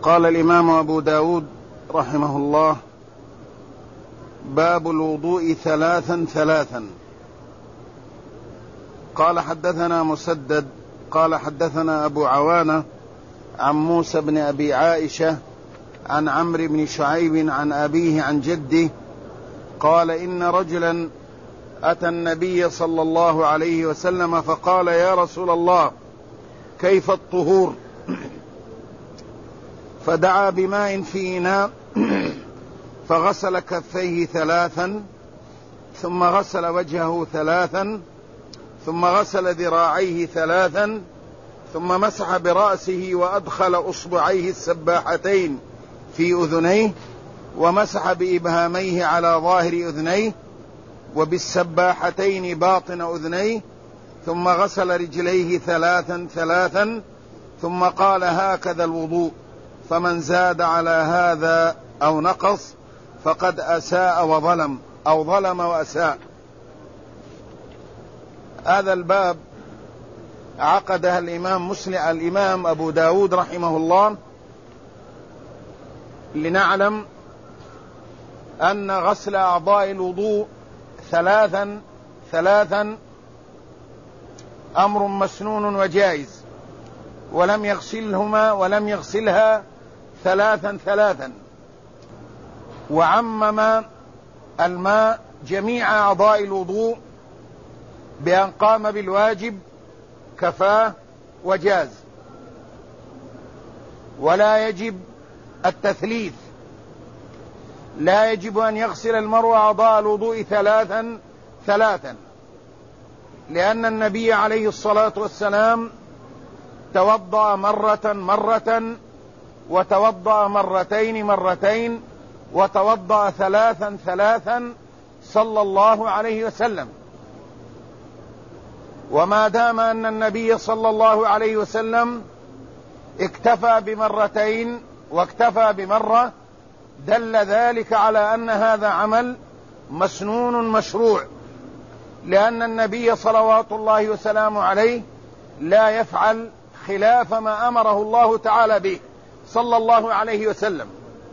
قال الإمام أبو داود رحمه الله: باب الوضوء ثلاثا. قال حدثنا مسدد قال حدثنا أبو عوانة عن موسى بن أبي عائشة عن عمرو بن شعيب عن أبيه عن جده قال: إن رجلا أتى النبي صلى الله عليه وسلم فقال: يا رسول الله، كيف الطهور؟ فدعا بماء في إناء فغسل كفيه 3 ثم غسل وجهه 3 ثم غسل ذراعيه 3 ثم مسح برأسه وأدخل أصبعيه السباحتين في أذنيه ومسح بإبهاميه على ظاهر أذنيه وبالسباحتين باطن أذنيه ثم غسل رجليه 3 ثم قال: هكذا الوضوء، فمن زاد على هذا أو نقص فقد أساء وظلم أو ظلم وأساء. هذا الباب عقدها الإمام أبو داود رحمه الله لنعلم أن غسل أعضاء الوضوء 3 أمر مسنون وجائز، ولم يغسلها 3 وعمم الماء جميع أعضاء الوضوء بأن قام بالواجب كفاه وجاز، ولا يجب التثليث، لا يجب أن يغسل المرء أعضاء الوضوء 3 لأن النبي عليه الصلاة والسلام توضأ مرة وتوضأ مرتين وتوضأ 3 صلى الله عليه وسلم. وما دام أن النبي صلى الله عليه وسلم اكتفى بمرتين واكتفى بمرة دل ذلك على أن هذا عمل مسنون مشروع، لأن النبي صلوات الله وسلامه عليه لا يفعل خلاف ما أمره الله تعالى به صلى الله عليه وسلم.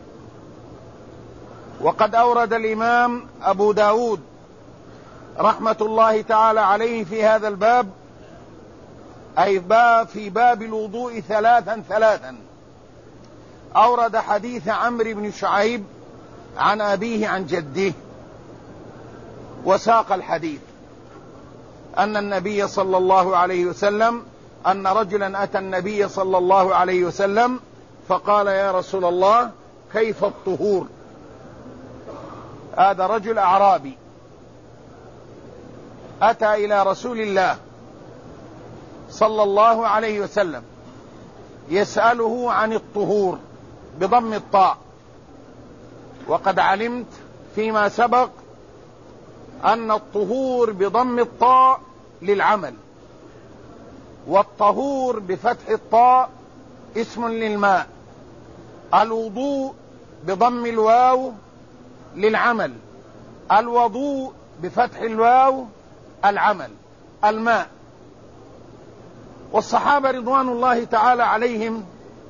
وقد أورد الإمام أبو داود رحمة الله تعالى عليه في هذا الباب، أي في باب الوضوء 3 أورد حديث عمرو بن شعيب عن أبيه عن جده، وساق الحديث أن النبي صلى الله عليه وسلم أن رجلا أتى النبي صلى الله عليه وسلم فقال: يا رسول الله، كيف الطهور؟ هذا رجل أعرابي أتى إلى رسول الله صلى الله عليه وسلم يسأله عن الطهور بضم الطاء. وقد علمت فيما سبق أن الطهور بضم الطاء للعمل، والطهور بفتح الطاء اسم للماء. الوضوء بضم الواو للعمل، الوضوء بفتح الواو العمل، الماء. والصحابة رضوان الله تعالى عليهم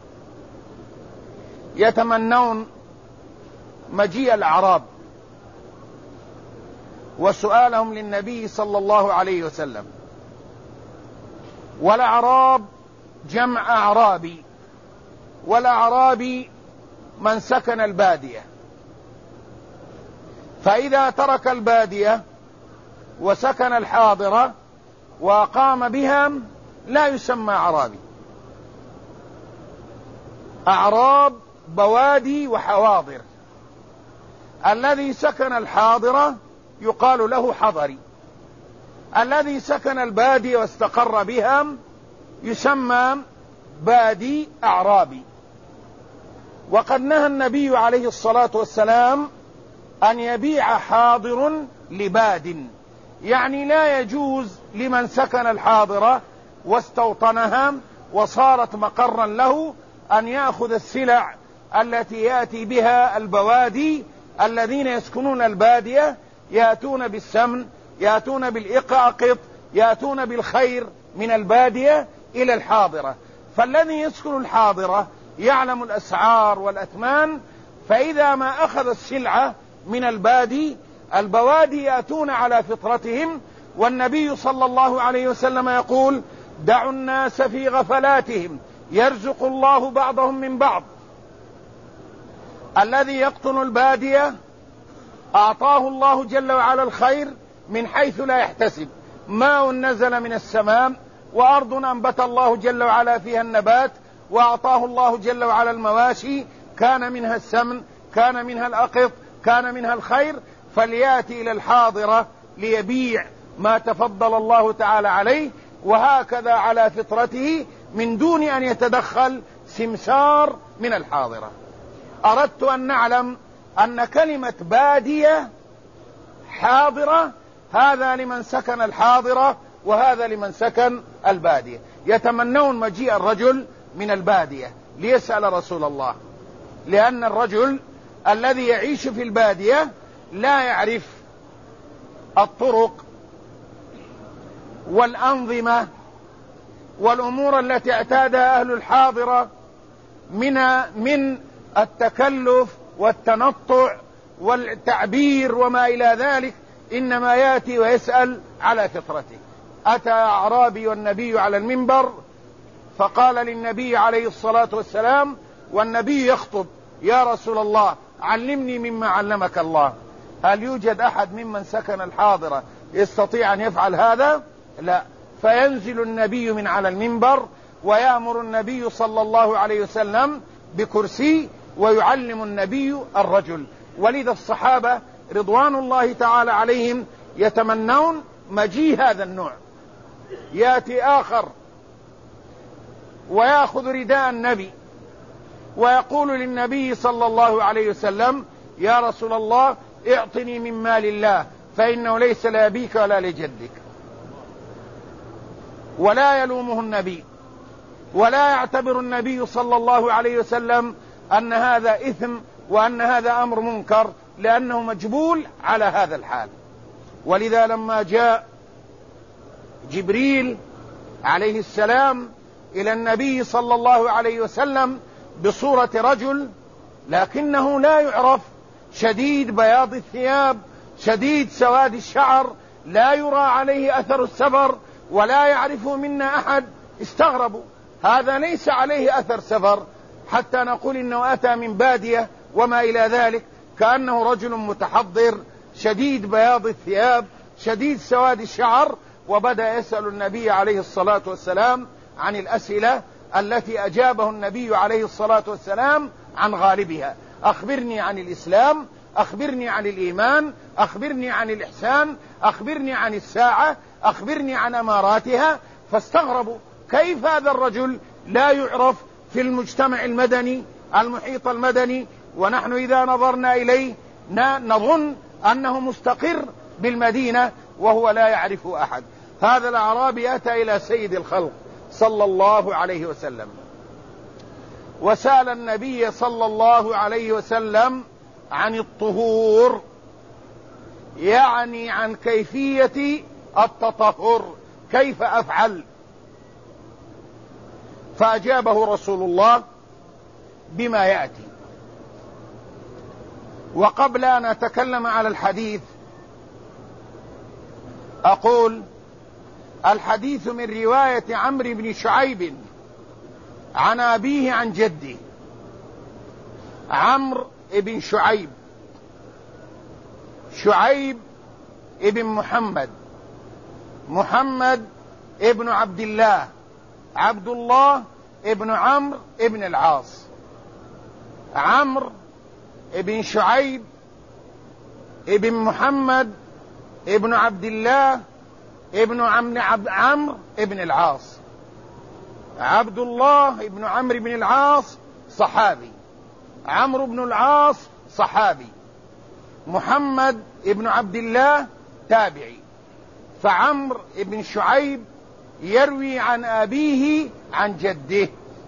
يتمنون مجيء الأعراب وسؤالهم للنبي صلى الله عليه وسلم. والأعراب جمع أعرابي، والأعرابي من سكن البادية، فإذا ترك البادية وسكن الحاضرة وقام بها لا يسمى أعرابي. أعراب بوادي وحواضر، الذي سكن الحاضرة يقال له حضري، الذي سكن البادية واستقر بها يسمى بادي أعرابي. وقد نهى النبي عليه الصلاة والسلام أن يبيع حاضر لباد، يعني لا يجوز لمن سكن الحاضرة واستوطنها وصارت مقرا له أن يأخذ السلع التي يأتي بها البوادي الذين يسكنون البادية، يأتون بالسمن، يأتون بالإقاقط، يأتون بالخير من البادية إلى الحاضرة. فالذي يسكن الحاضرة يعلم الأسعار والأثمان، فإذا ما أخذ السلعة من البوادي يأتون على فطرتهم. والنبي صلى الله عليه وسلم يقول: دعوا الناس في غفلاتهم يرزق الله بعضهم من بعض. الذي يقطن البادية أعطاه الله جل وعلا الخير من حيث لا يحتسب، ماء نزل من السماء، وأرض أنبت الله جل وعلا فيها النبات، وأعطاه الله جل وعلا المواشي، كان منها السمن، كان منها الأقط، كان منها الخير، فليأتي إلى الحاضرة ليبيع ما تفضل الله تعالى عليه، وهكذا على فطرته من دون أن يتدخل سمسار من الحاضرة. أردت أن نعلم أن كلمة بادية حاضرة هذا لمن سكن الحاضرة وهذا لمن سكن البادية. يتمنون مجيء الرجل من البادية ليسأل رسول الله، لأن الرجل الذي يعيش في البادية لا يعرف الطرق والأنظمة والأمور التي اعتادها أهل الحاضرة من التكلف والتنطع والتعبير وما إلى ذلك، إنما يأتي ويسأل على فطرته. أتى أعرابي والنبي على المنبر فقال للنبي عليه الصلاة والسلام والنبي يخطب: يا رسول الله علمني مما علمك الله. هل يوجد أحد ممن سكن الحاضرة يستطيع أن يفعل هذا؟ لا. فينزل النبي من على المنبر ويأمر النبي صلى الله عليه وسلم بكرسي ويعلم النبي الرجل. ولذا الصحابة رضوان الله تعالى عليهم يتمنون مجيء هذا النوع. يأتي آخر ويأخذ رداء النبي ويقول للنبي صلى الله عليه وسلم: يا رسول الله اعطني من مال الله فإنه ليس لأبيك ولا لجدك. ولا يلومه النبي ولا يعتبر النبي صلى الله عليه وسلم أن هذا إثم وأن هذا أمر منكر، لأنه مجبول على هذا الحال. ولذا لما جاء جبريل عليه السلام إلى النبي صلى الله عليه وسلم بصورة رجل لكنه لا يعرف، شديد بياض الثياب، شديد سواد الشعر، لا يرى عليه أثر السفر ولا يعرفه منا أحد، استغربوا: هذا ليس عليه أثر سفر حتى نقول إنه أتى من بادية وما إلى ذلك، كأنه رجل متحضر شديد بياض الثياب شديد سواد الشعر. وبدأ يسأل النبي عليه الصلاة والسلام عن الأسئلة التي أجابه النبي عليه الصلاة والسلام عن غالبها: أخبرني عن الإسلام، أخبرني عن الإيمان، أخبرني عن الإحسان، أخبرني عن الساعة، أخبرني عن أماراتها. فاستغربوا: كيف هذا الرجل لا يعرف في المجتمع المدني المحيط المدني، ونحن إذا نظرنا إليه نظن أنه مستقر بالمدينة وهو لا يعرف أحد. هذا الأعرابي أتى إلى سيد الخلق صلى الله عليه وسلم وسأل النبي صلى الله عليه وسلم عن الطهور، يعني عن كيفية التطهر، كيف أفعل؟ فأجابه رسول الله بما يأتي. وقبل أن أتكلم على الحديث أقول: الحديث من رواية عمرو بن شعيب عن أبيه عن جده. عمرو بن شعيب، شعيب ابن محمد، محمد ابن عبد الله، عبد الله ابن عمرو ابن العاص. عمرو ابن شعيب ابن محمد ابن عبد الله ابن عمرو ابن العاص. عبد الله ابن عمرو بن العاص صحابي، عمرو بن العاص صحابي، محمد ابن عبد الله تابعي. فعمرو ابن شعيب يروي عن أبيه عن جده.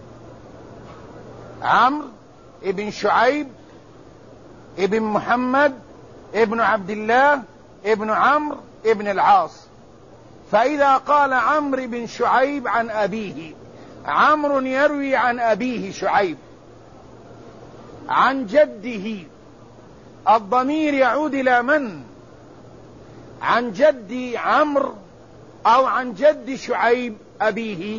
عمرو ابن شعيب ابن محمد ابن عبد الله ابن عمرو ابن العاص. فإذا قال عمرو بن شعيب عن أبيه، عمرو يروي عن أبيه شعيب، عن جده، الضمير يعود إلى من؟ عن جد عمرو أو عن جد شعيب أبيه؟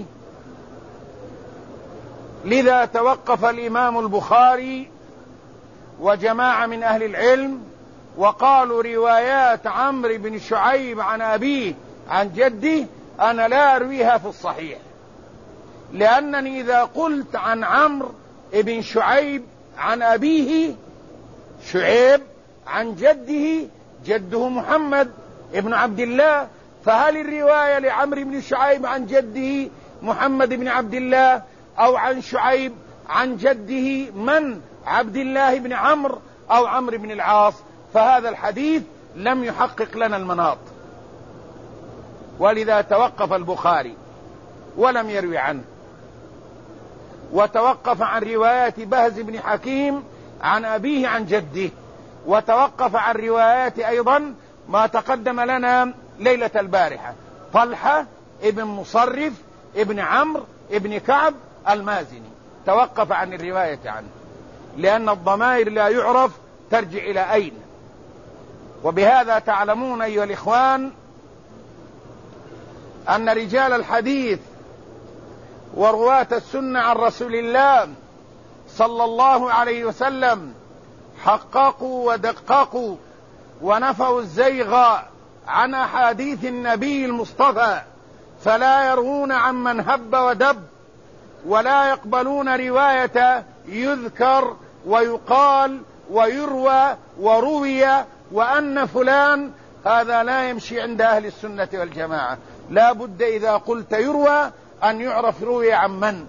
لذا توقف الإمام البخاري وجماعة من أهل العلم وقالوا روايات عمرو بن شعيب عن أبيه عن جده أنا لا أرويها في الصحيح، لأنني إذا قلت عن عمرو بن شعيب عن أبيه شعيب عن جده، جده محمد ابن عبد الله، فهل الرواية لعمرو بن شعيب عن جده محمد بن عبد الله أو عن شعيب عن جده من؟ عبد الله بن عمرو أو عمرو بن العاص؟ فهذا الحديث لم يحقق لنا المناط، ولذا توقف البخاري ولم يروي عنه، وتوقف عن روايات بهز بن حكيم عن أبيه عن جده، وتوقف عن روايات أيضا ما تقدم لنا ليلة البارحة طلحة ابن مصرف ابن عمرو ابن كعب المازني، توقف عن الرواية عنه، لأن الضمائر لا يعرف ترجع إلى أين. وبهذا تعلمون أيها الإخوان أن رجال الحديث ورواة السنة عن رسول الله صلى الله عليه وسلم حققوا ودققوا ونفوا الزيغ عن أحاديث النبي المصطفى، فلا يروون عمن هب ودب، ولا يقبلون رواية يذكر ويقال ويروى وروي وأن فلان، هذا لا يمشي عند أهل السنة والجماعة. لا بد إذا قلت يروى أن يعرف روي عن من،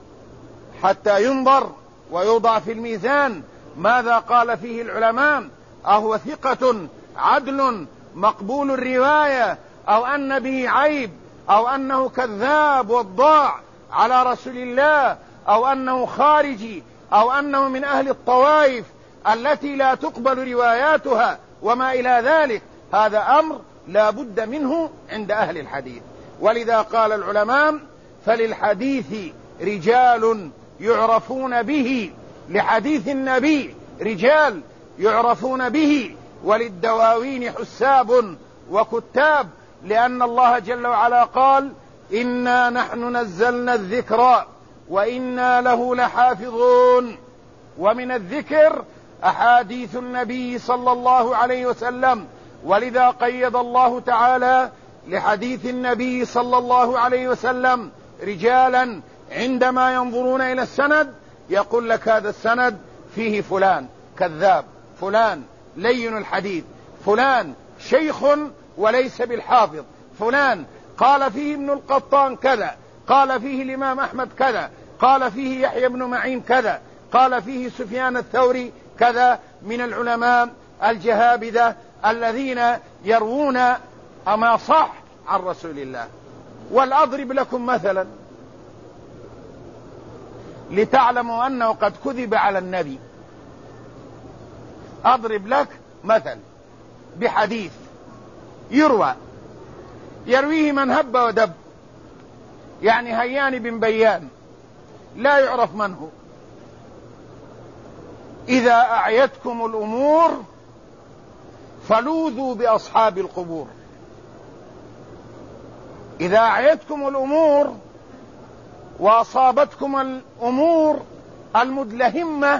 حتى ينظر ويوضع في الميزان ماذا قال فيه العلماء، أهو ثقة عدل مقبول الرواية أو أن به عيب أو أنه كذاب وضاع على رسول الله أو أنه خارجي أو أنه من أهل الطوائف التي لا تقبل رواياتها وما إلى ذلك. هذا أمر لا بد منه عند أهل الحديث. ولذا قال العلماء فللحديث رجال يعرفون به، لحديث النبي رجال يعرفون به، وللدواوين حساب وكتاب، لأن الله جل وعلا قال إنا نحن نزلنا الذكر وإنا له لحافظون. ومن الذكر أحاديث النبي صلى الله عليه وسلم، ولذا قيد الله تعالى لحديث النبي صلى الله عليه وسلم رجالا عندما ينظرون إلى السند يقول لك هذا السند فيه فلان كذاب، فلان لين الحديث، فلان شيخ وليس بالحافظ، فلان قال فيه ابن القطان كذا، قال فيه الإمام أحمد كذا، قال فيه يحيى بن معين كذا، قال فيه سفيان الثوري كذا، من العلماء الجهابذة الذين يروون أما صح عن رسول الله. والأضرب لكم مثلا لتعلموا أنه قد كذب على النبي. أضرب لك مثل بحديث يرويه من هب ودب، يعني هيان بن بيان لا يعرف من هو. إذا أعيتكم الأمور فلوذوا بأصحاب القبور. إذا أعيتكم الأمور وأصابتكم الأمور المدلهمة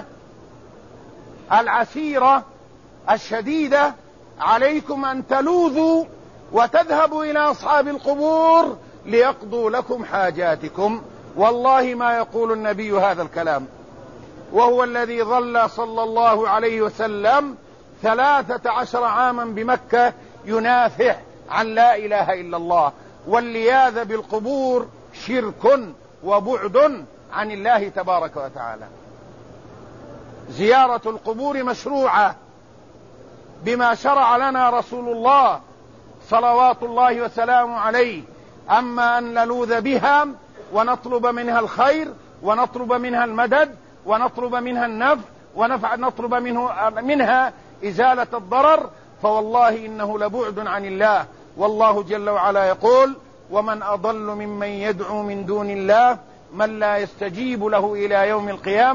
العسيرة الشديدة، عليكم أن تلوذوا وتذهبوا إلى أصحاب القبور ليقضوا لكم حاجاتكم. والله ما يقول النبي هذا الكلام، وهو الذي ظل صلى الله عليه وسلم 13 عاما بمكة ينافح عن لا إله إلا الله. واللياذ بالقبور شرك وبعد عن الله تبارك وتعالى. زيارة القبور مشروعة بما شرع لنا رسول الله صلوات الله وسلامه عليه، أما أن نلوذ بها ونطلب منها الخير ونطلب منها المدد ونطلب منها النفع ونطلب منها إزالة الضرر، فوالله إنه لبعد عن الله. والله جل وعلا يقول ومن أضل ممن يدعو من دون الله من لا يستجيب له إلى يوم القيامة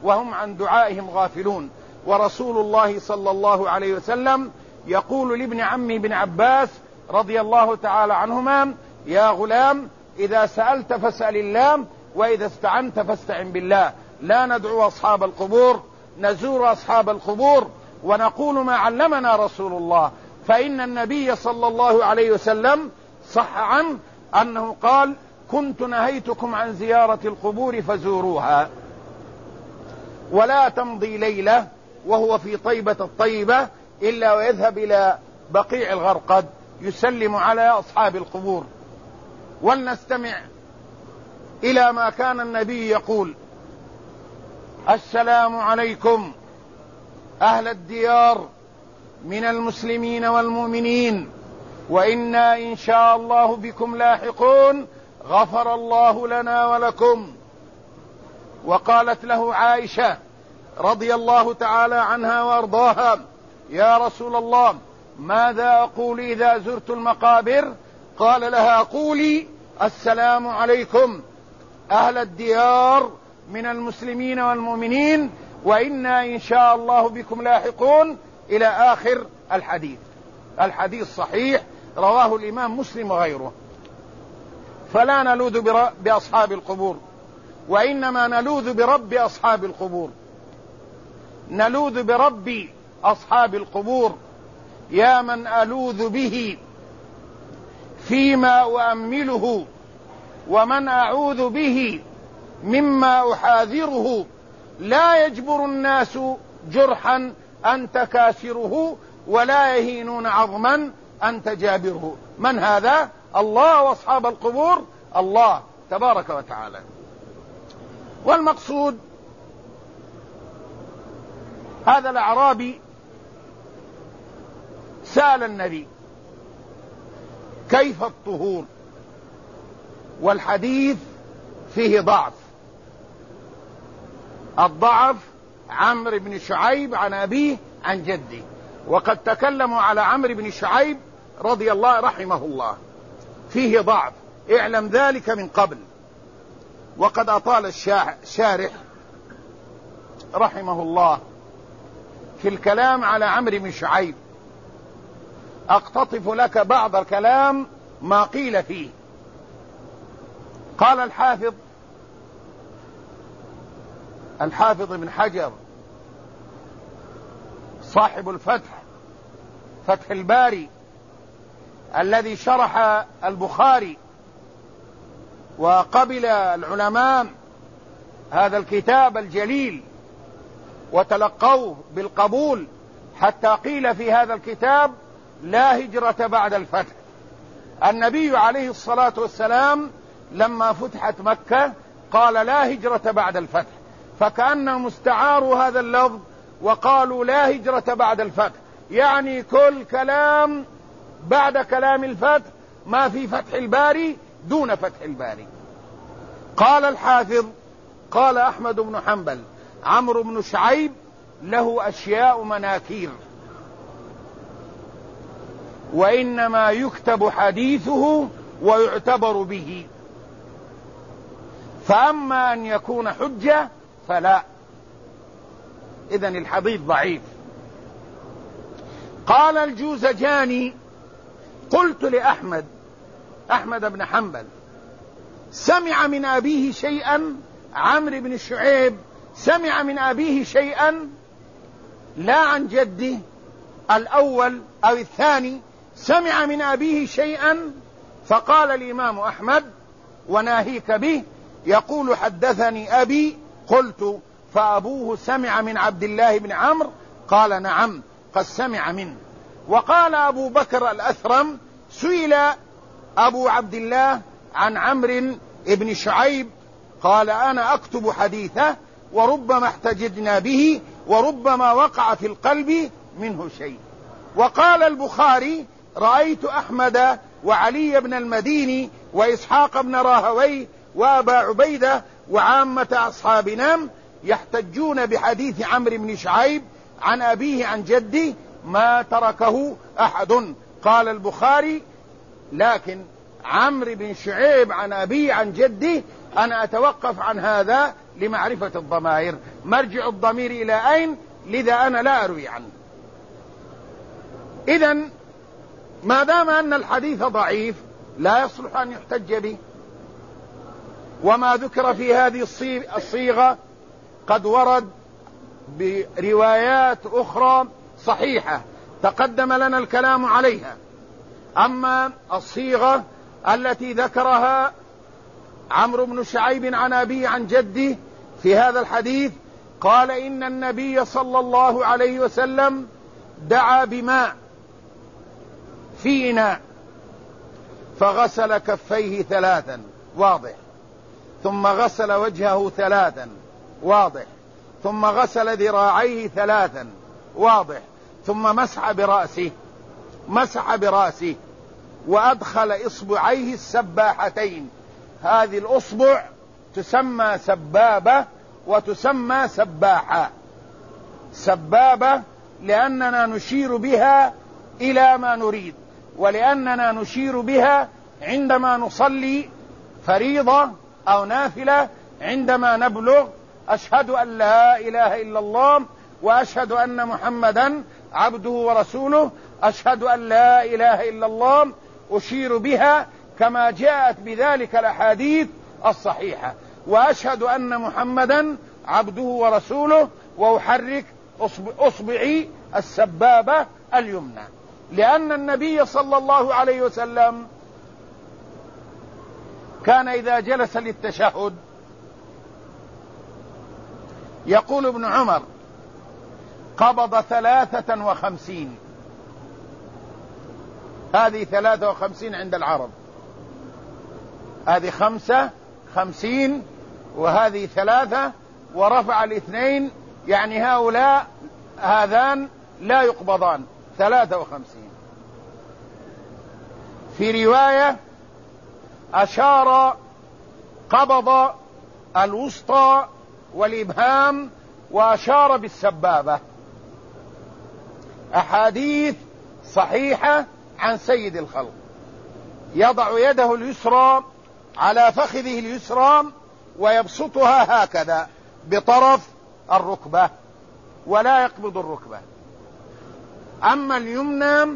وهم عن دعائهم غافلون. ورسول الله صلى الله عليه وسلم يقول لابن عمي بن عباس رضي الله تعالى عنهما: يا غلام، إذا سألت فاسأل الله، وإذا استعنت فاستعن بالله. لا ندعو أصحاب القبور، نزور أصحاب القبور ونقول ما علمنا رسول الله. فإن النبي صلى الله عليه وسلم صح عنه أنه قال: كنت نهيتكم عن زيارة القبور فزوروها. ولا تمضي ليلة وهو في طيبة الطيبة إلا ويذهب إلى بقيع الغرقد يسلم على أصحاب القبور. ولنستمع إلى ما كان النبي يقول: السلام عليكم أهل الديار من المسلمين والمؤمنين، وإنا إن شاء الله بكم لاحقون، غفر الله لنا ولكم. وقالت له عائشة رضي الله تعالى عنها وأرضاها: يا رسول الله، ماذا أقول إذا زرت المقابر؟ قال لها: قولي: السلام عليكم أهل الديار من المسلمين والمؤمنين، وإنا إن شاء الله بكم لاحقون، إلى آخر الحديث. الحديث صحيح، رواه الإمام مسلم وغيره. فلا نلوذ بأصحاب القبور، وإنما نلوذ برب أصحاب القبور. نلوذ برب أصحاب القبور، يا من ألوذ به فيما أؤمله، ومن أعوذ به مما أحاذره. لا يجبر الناس جرحا أنت كاسره، ولا يهينون عظما أنت جابره. من هذا؟ الله وأصحاب القبور، الله تبارك وتعالى. والمقصود هذا الأعرابي سأل النبي: كيف الطهور؟ والحديث فيه ضعف. الضعف عمرو بن شعيب عن أبيه عن جده، وقد تكلموا على عمرو بن شعيب رضي الله رحمه الله، فيه ضعف، اعلم ذلك من قبل. وقد أطال الشارح رحمه الله في الكلام على عمرو بن شعيب. أقتطف لك بعض الكلام ما قيل فيه. قال الحافظ ابن حجر صاحب الفتح، فتح الباري، الذي شرح البخاري وقبل العلماء هذا الكتاب الجليل وتلقوه بالقبول، حتى قيل في هذا الكتاب: لا هجرة بعد الفتح. النبي عليه الصلاة والسلام لما فتحت مكة قال: لا هجرة بعد الفتح، فكأنهم استعاروا هذا اللفظ وقالوا: لا هجرة بعد الفتح، يعني كل كلام بعد كلام الفتح ما في فتح الباري دون فتح الباري. قال الحافظ: قال أحمد بن حنبل: عمرو بن شعيب له أشياء مناكير، وإنما يكتب حديثه ويعتبر به، فأما أن يكون حجة فلا. إذن الحديث ضعيف. قال الجوزجاني: قلت لأحمد بن حنبل: سمع من أبيه شيئا؟ عمرو بن شعيب سمع من أبيه شيئا لا عن جده الأول أو الثاني، سمع من أبيه شيئا؟ فقال الإمام أحمد: وناهيك به، يقول: حدثني أبي. قلت: فأبوه سمع من عبد الله بن عمرو؟ قال: نعم، قد سمع منه. وقال أبو بكر الأثرم: سئل أبو عبد الله عن عمرو بن شعيب، قال: أنا أكتب حديثه، وربما احتججنا به، وربما وقع في القلب منه شيء. وقال البخاري: رأيت أحمد وعلي بن المديني وإسحاق بن راهوي وأبا عبيدة وعامة أصحابنا يحتجون بحديث عمرو بن شعيب عن أبيه عن جده ما تركه أحد. قال البخاري: لكن عمرو بن شعيب عن أبيه عن جده أنا أتوقف عن هذا لمعرفة الضمائر. مرجع الضمير إلى أين؟ لذا أنا لا أروي عنه. إذن ما دام أن الحديث ضعيف لا يصلح أن يحتج به. وما ذكر في هذه الصيغة قد ورد بروايات أخرى صحيحة تقدم لنا الكلام عليها. أما الصيغة التي ذكرها عمرو بن شعيب عن أبيه عن جده في هذا الحديث، قال إن النبي صلى الله عليه وسلم دعا بماء في إناء فغسل كفيه 3 واضح، ثم غسل وجهه 3 واضح، ثم غسل ذراعيه 3 واضح، ثم مسح برأسه وأدخل إصبعيه السباحتين. هذه الأصبع تسمى سبابة وتسمى سباحة. سبابة لأننا نشير بها إلى ما نريد، ولأننا نشير بها عندما نصلي فريضة أو نافلة، عندما نبلغ أشهد أن لا إله إلا الله وأشهد أن محمدا عبده ورسوله، أشهد أن لا إله إلا الله، أشير بها كما جاءت بذلك الأحاديث الصحيحة، وأشهد أن محمدا عبده ورسوله، وأحرك أصبعي السبابة اليمنى. لأن النبي صلى الله عليه وسلم كان إذا جلس للتشهد يقول ابن عمر قبض 53. هذه 53 عند العرب، هذه 55 وهذه 3، ورفع 2، يعني هذان لا يقبضان 53. في رواية أشار قبض الوسطى والإبهام وأشار بالسبابة. أحاديث صحيحة عن سيد الخلق، يضع يده اليسرى على فخذه اليسرى ويبسطها هكذا بطرف الركبة ولا يقبض الركبة. أما اليمنى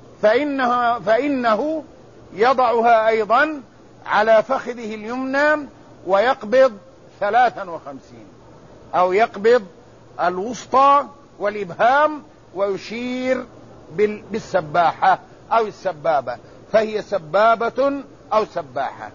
فإنه يضعها أيضا على فخذه اليمنى ويقبض 53، أو يقبض الوسطى والإبهام ويشير بالسباحة أو السبابة، فهي سبابة أو سباحة.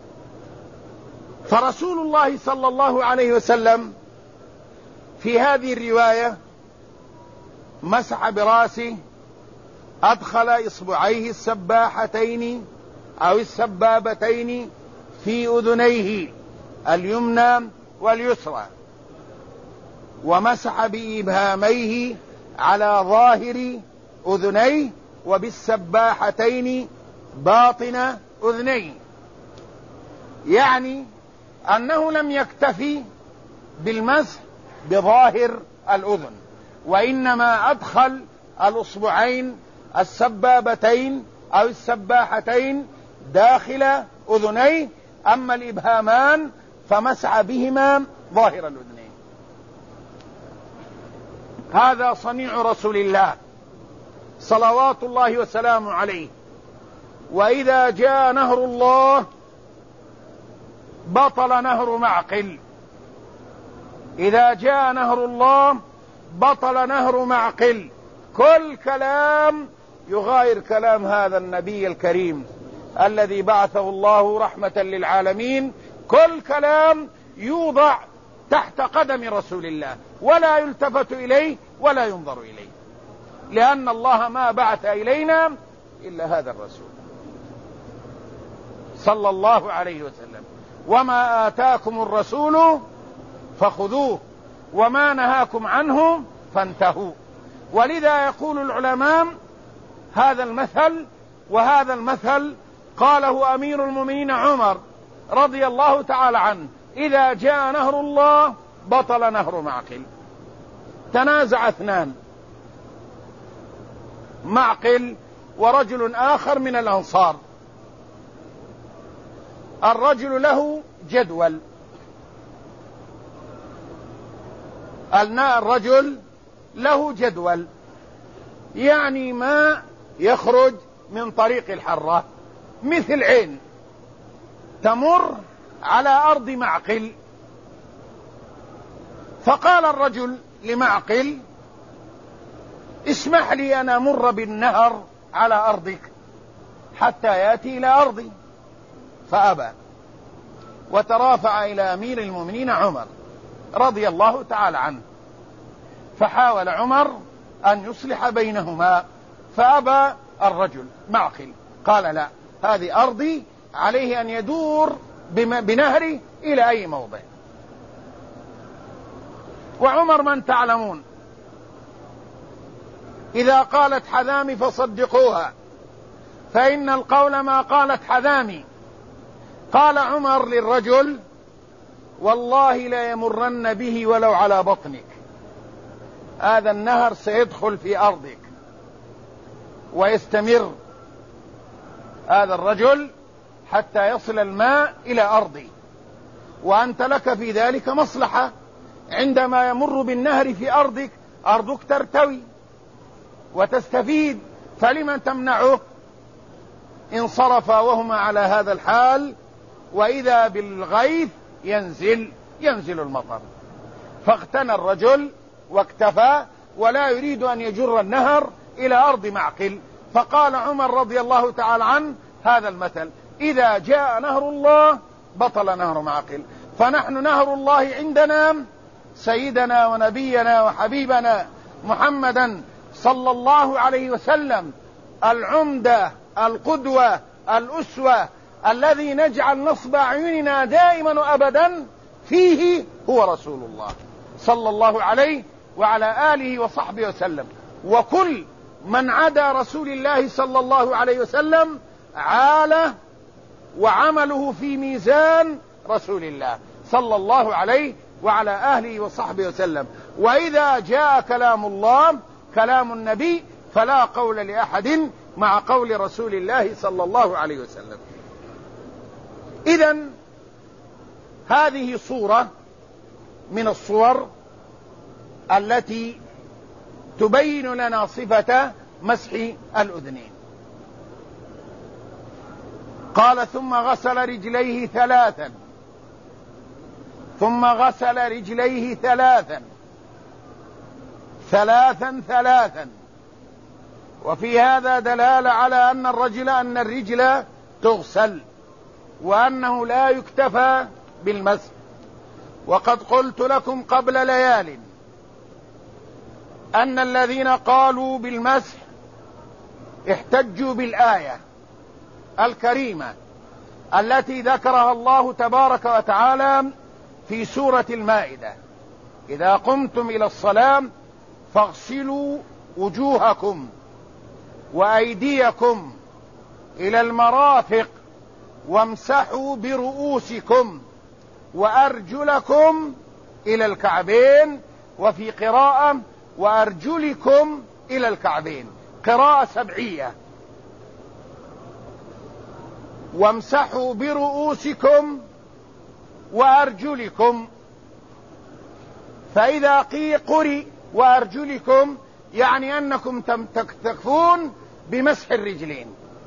فرسول الله صلى الله عليه وسلم في هذه الرواية مسح برأسه، أدخل إصبعيه السباحتين أو السبابتين في أذنيه اليمنى واليسرى، ومسح بإبهاميه على ظاهر أذنيه وبالسباحتين باطن أذنيه. يعني أنه لم يكتفي بالمسح بظاهر الأذن، وإنما أدخل الأصبعين السبابتين أو السباحتين داخل أذنيه. أما الإبهامان فمسح بهما ظاهر الأذنين. هذا صنيع رسول الله صلوات الله وسلامه عليه. وإذا جاء نهر الله بطل نهر معقل. إذا جاء نهر الله بطل نهر معقل. كل كلام يغاير كلام هذا النبي الكريم الذي بعثه الله رحمة للعالمين، كل كلام يوضع تحت قدم رسول الله ولا يلتفت إليه ولا ينظر إليه، لأن الله ما بعث إلينا إلا هذا الرسول صلى الله عليه وسلم. وما آتاكم الرسول فخذوه وما نهاكم عنه فانتهوا. ولذا يقول العلماء هذا المثل، وهذا المثل قاله أمير المؤمنين عمر رضي الله تعالى عنه: إذا جاء نهر الله بطل نهر معقل. تنازع اثنان، معقل ورجل آخر من الأنصار. الرجل له جدول الرجل له جدول، يعني ما يخرج من طريق الحرة، مثل عين تمر على أرض معقل، فقال الرجل لمعقل: اسمح لي أن أمر بالنهر على أرضك حتى يأتي إلى أرضي، فأبى، وترافع إلى أمير المؤمنين عمر رضي الله تعالى عنه، فحاول عمر أن يصلح بينهما، فأبى الرجل معقل، قال: لا، هذه أرضي، عليه أن يدور بنهري إلى أي موضع. وعمر من تعلمون، إذا قالت حذامي فصدقوها، فإن القول ما قالت حذامي. قال عمر للرجل: والله لا يمرن به ولو على بطنك، هذا النهر سيدخل في أرضك ويستمر هذا الرجل حتى يصل الماء إلى أرضي، وأنت لك في ذلك مصلحة، عندما يمر بالنهر في أرضك أرضك ترتوي وتستفيد، فلمن تمنعه؟ انصرفا وهما على هذا الحال، وإذا بالغيث ينزل المطر، فاغتنى الرجل واكتفى، ولا يريد أن يجر النهر إلى أرض معقل. فقال عمر رضي الله تعالى عنه هذا المثل: إذا جاء نهر الله بطل نهر معقل. فنحن نهر الله عندنا سيدنا ونبينا وحبيبنا محمدا صلى الله عليه وسلم، العمدة، القدوة، الأسوة، الذي نجعل نصب أعيننا دائما وأبدا فيه، هو رسول الله صلى الله عليه وعلى آله وصحبه وسلم. وكل من عدا رسول الله صلى الله عليه وسلم عاله وعمله في ميزان رسول الله صلى الله عليه وعلى آله وصحبه وسلم. وإذا جاء كلام الله، كلام النبي، فلا قول لأحد مع قول رسول الله صلى الله عليه وسلم. إذن هذه صورة من الصور التي تبين لنا صفة مسح الأذنين. قال: ثم غسل رجليه ثلاثا، ثم غسل رجليه ثلاثا. وفي هذا دلالة على أن الرجل تغسل، وأنه لا يكتفى بالمسح. وقد قلت لكم قبل ليال أن الذين قالوا بالمسح احتجوا بالآية الكريمة التي ذكرها الله تبارك وتعالى في سورة المائدة: إذا قمتم إلى الصلاة فاغسلوا وجوهكم وأيديكم إلى المرافق وامسحوا برؤوسكم وأرجلكم إلى الكعبين، وفي قراءة وأرجلكم إلى الكعبين، قراءة سبعية. وامسحوا برؤوسكم وأرجلكم، فإذا قرئ وأرجلكم يعني أنكم تكفون بمسح الرجلين،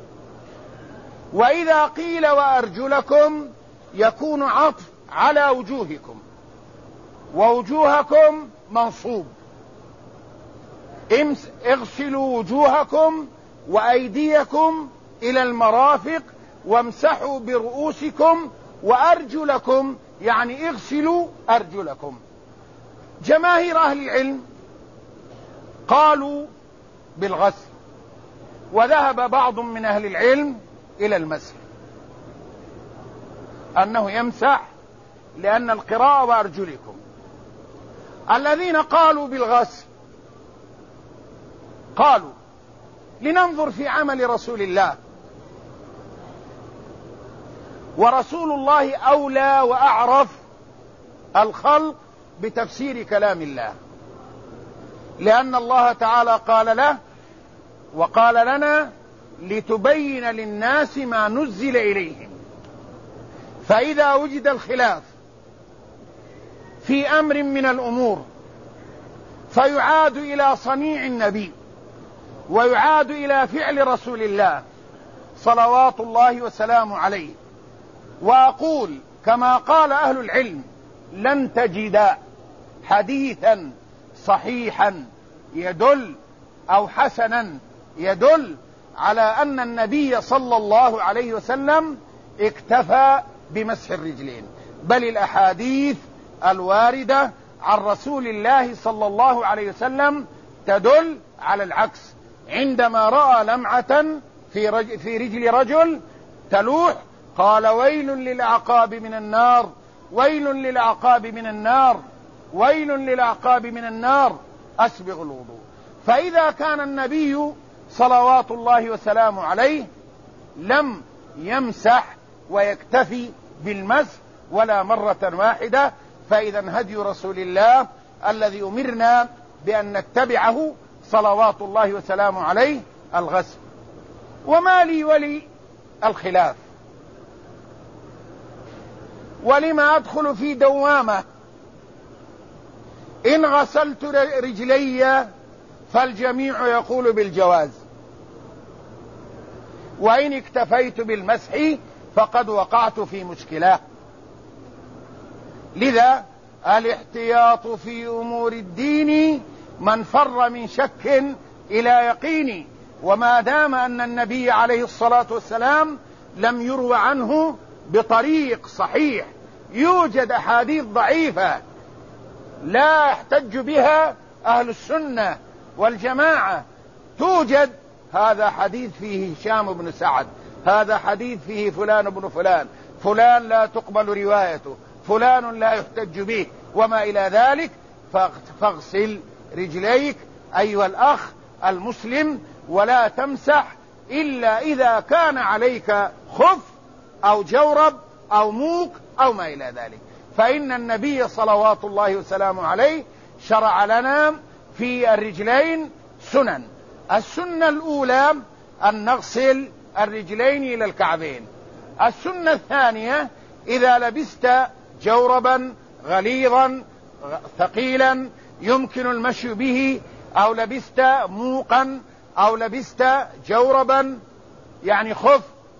وإذا قيل وأرجلكم يكون عطف على وجوهكم، ووجوهكم منصوب. اغسلوا وجوهكم وأيديكم إلى المرافق وامسحوا برؤوسكم وأرجلكم يعني اغسلوا أرجلكم. جماهير أهل العلم قالوا بالغسل، وذهب بعض من أهل العلم إلى المسح، أنه يمسح، لأن القراءة وأرجلكم. الذين قالوا بالغسل قالوا: لننظر في عمل رسول الله، ورسول الله أولى وأعرف الخلق بتفسير كلام الله، لأن الله تعالى قال له وقال لنا: لتبين للناس ما نزل إليهم. فإذا وجد الخلاف في أمر من الأمور فيعاد إلى صنيع النبي ويعاد إلى فعل رسول الله صلوات الله وسلامه عليه. وأقول كما قال أهل العلم: لن تجد حديثا صحيحا يدل أو حسنا يدل على أن النبي صلى الله عليه وسلم اكتفى بمسح الرجلين، بل الأحاديث الواردة عن رسول الله صلى الله عليه وسلم تدل على العكس. عندما رأى لمعة في رجل رجل تلوح قال: ويل للأعقاب من النار، ويل للأعقاب من النار، ويل للأعقاب من النار، أسبغ الوضوء. فإذا كان النبي صلوات الله وسلامه عليه لم يمسح ويكتفي بالمسح ولا مرة واحدة، فإذا هدي رسول الله الذي أمرنا بأن نتبعه صلوات الله وسلامه عليه الغسل. وما لي ولي الخلاف، ولما أدخل في دوامة؟ إن غسلت رجلي فالجميع يقول بالجواز، وإن اكتفيت بالمسح فقد وقعت في مشكلة. لذا الاحتياط في أمور الدين من فر من شك إلى يقين. وما دام أن النبي عليه الصلاة والسلام لم يروى عنه بطريق صحيح، يوجد أحاديث ضعيفة لا يحتج بها أهل السنة والجماعة، توجد هذا حديث فيه هشام بن سعد، هذا حديث فيه فلان بن فلان، فلان لا تقبل روايته، فلان لا يحتج به، وما إلى ذلك. فاغسل رجليك أيها الأخ المسلم، ولا تمسح إلا إذا كان عليك خف أو جورب أو موق أو ما إلى ذلك. فإن النبي صلوات الله وسلامه عليه شرع لنا في الرجلين سنن. السنة الأولى أن نغسل الرجلين إلى الكعبين. السنة الثانية إذا لبست جوربا غليظا ثقيلا يمكن المشي به، أو لبست موقا، أو لبست جوربا يعني خف،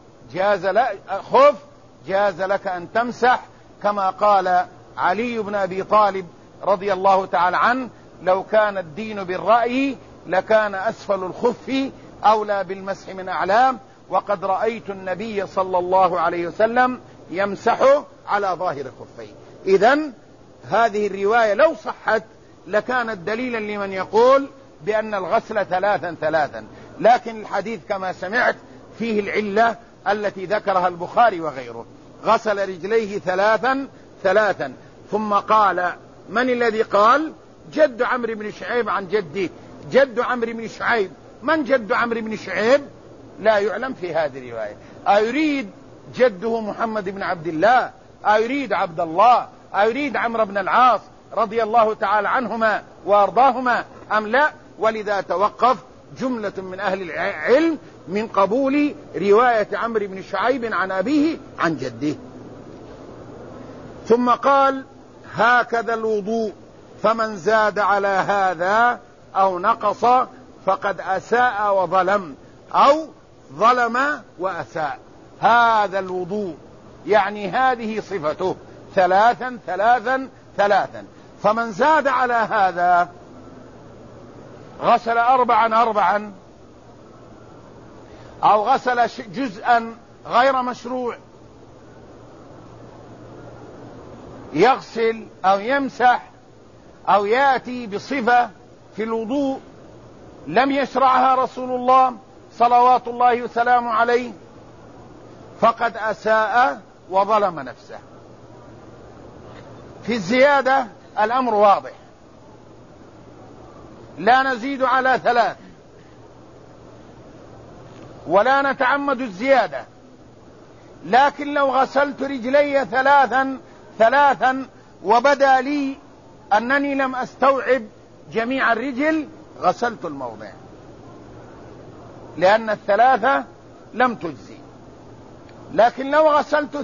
جاز لك أن تمسح، كما قال علي بن أبي طالب رضي الله تعالى عنه: لو كان الدين بالرأي لكان أسفل الخف أولى بالمسح من أعلام، وقد رأيت النبي صلى الله عليه وسلم يمسح على ظاهر خفيه. إذن هذه الرواية لو صحت لكانت دليلا لمن يقول بأن الغسل ثلاثا، لكن الحديث كما سمعت فيه العلة التي ذكرها البخاري وغيره. غسل رجليه ثلاثا ثم قال: من الذي قال؟ جد عمرو بن شعيب عن جده. جد عمرو بن شعيب، من جد عمرو بن شعيب؟ لا يعلم في هذه الرواية. أيريد جده محمد بن عبد الله؟ أيريد عبد الله؟ أيريد عمرو بن العاص رضي الله تعالى عنهما وأرضاهما أم لا؟ ولذا توقف جملة من أهل العلم من قبول رواية عمرو بن شعيب عن أبيه عن جده. ثم قال: هكذا الوضوء، فمن زاد على هذا أو نقص فقد أساء وظلم، أو ظلم وأساء. هذا الوضوء يعني هذه صفته، ثلاثا. فمن زاد على هذا غسل أربعا، أو غسل جزءا غير مشروع، يغسل أو يمسح أو يأتي بصفة في الوضوء لم يشرعها رسول الله صلوات الله وسلامه عليه، فقد أساء وظلم نفسه. في الزيادة الأمر واضح، لا نزيد على 3 ولا نتعمد الزيادة. لكن لو غسلت رجلي ثلاثا وبدا لي أنني لم أستوعب جميع الرجل، غسلت الموضع، لأن 3 لم تجزي. لكن لو غسلت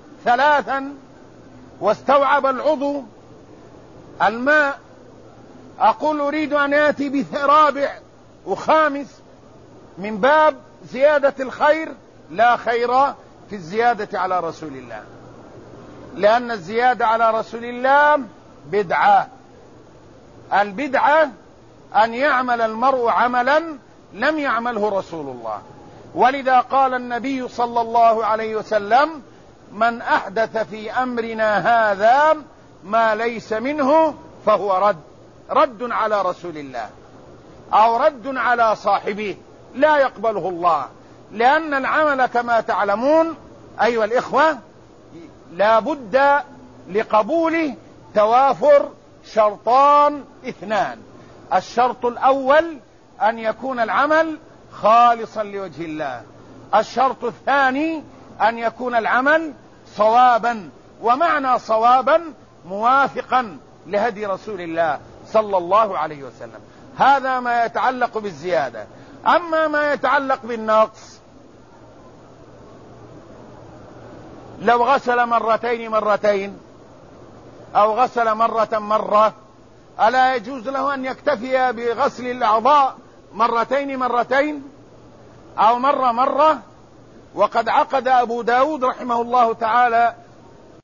ثلاثا واستوعب العضو الماء أقول أريد أن آتي برابع وخامس من باب زيادة الخير، لا خير في الزيادة على رسول الله، لأن الزيادة على رسول الله بدعة. البدعة أن يعمل المرء عملا لم يعمله رسول الله، ولذا قال النبي صلى الله عليه وسلم: من أحدث في أمرنا هذا ما ليس منه فهو رد على رسول الله أو رد على صاحبه، لا يقبله الله. لأن العمل كما تعلمون أيها الإخوة لا بد لقبوله توافر شرطان اثنان: الشرط الأول أن يكون العمل خالصا لوجه الله، الشرط الثاني أن يكون العمل صوابا، ومعنى صوابا موافقا لهدي رسول الله صلى الله عليه وسلم. هذا ما يتعلق بالزيادة. أما ما يتعلق بالنقص، لو غسل مرتين أو غسل مرة، ألا يجوز له أن يكتفي بغسل الأعضاء مرتين أو مرة؟ وقد عقد أبو داود رحمه الله تعالى